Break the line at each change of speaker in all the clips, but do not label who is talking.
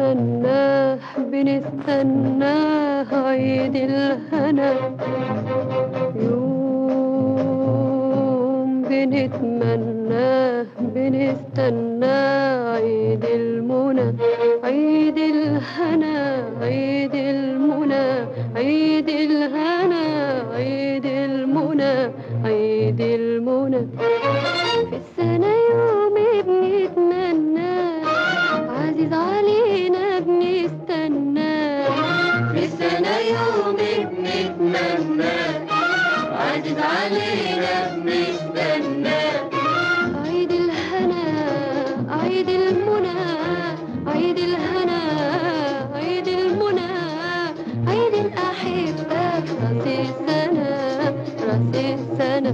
بنتمناه بنستناه عيد الهنا، يوم بنتمناه بنستناه عيد المنى، عيد الهنا، عيد المنى، عيد الهنا، عيد المنى، عيد المنى. في السنة يوم بنتمناه عزيز علينا بنستناه،
في السنة يوم بنتمناه عزيز علينا بنستناه،
عيد الهنا، عيد المنى، عيد الهنا، عيد المنى، عيد الأحبة، راس السنة، راس السنة.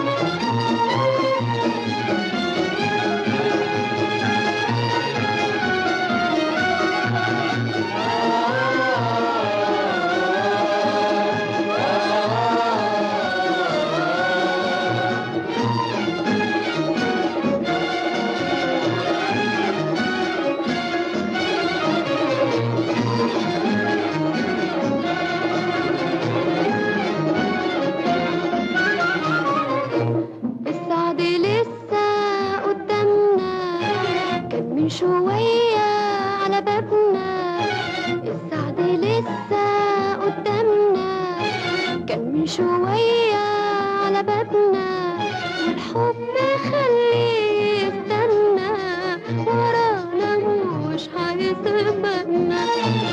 السعد لسه قدامنا، كان من شوية على بابنا. السعد لسه قدامنا، كان من شوية على بابنا. والحب خليه يستنى، ورانا مش هيسبقنا.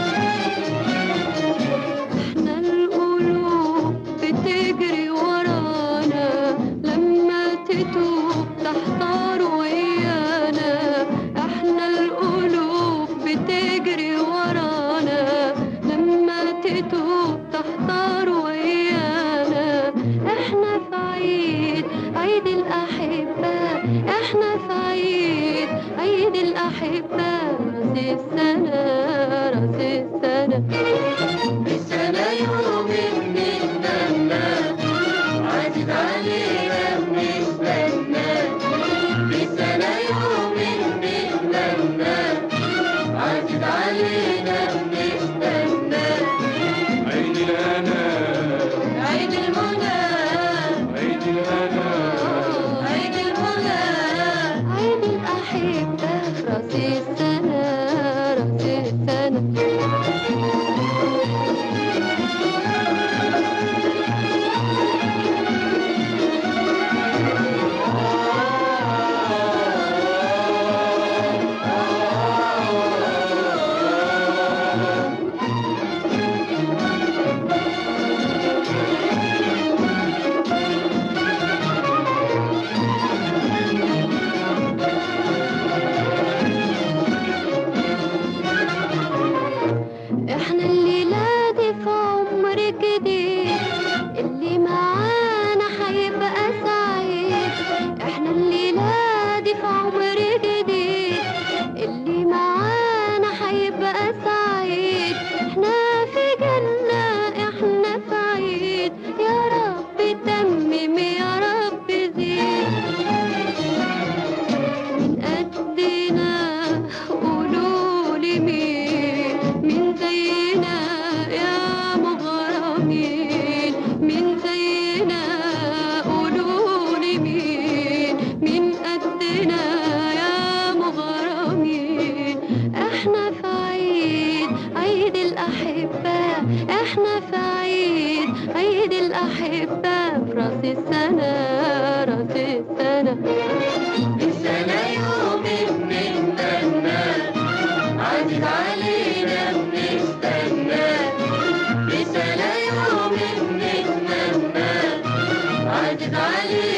احنا القلوب بتجري ورانا، لما تتوب تحتار ويانا. احنا القلوب بتجري ورانا، لما تتوب تحتار ويانا. احنا في عيد، عيد الأحبة، احنا في عيد، عيد الأحبة، راس السنة، راس السنة.
في السنة يوم بنتمناه عزيز علينا بنستناه، في السنة يوم بنتمناه عزيز علينا بنستناه،
عيد الهنا،
عيد المنى،
عيد الهنا،
عيد المنى،
عيد الأحبة، راس السنة، راس السنة. احنا الليلة دي في عمر جديد، اللي معانا هيبقى سعيد. احنا الليلة دي في عمر جديد، اللي معانا هيبقى سعيد. احنا في جنة، احنا في عيد، يا رب تمم، يا رب زيد. من قدنا قولولي مين، مين زينا يا مغرمين. مين زينا قولولي مين، مين قدنا يا مغرمين. احنا في عيد، عيد الأحبة، احنا في عيد، عيد الأحبة، في راس السنة، راس السنة.
في السنة يوم بنتمناه عزيز علينا بنستناه، في السنة يوم بنتمناه عزيز علينا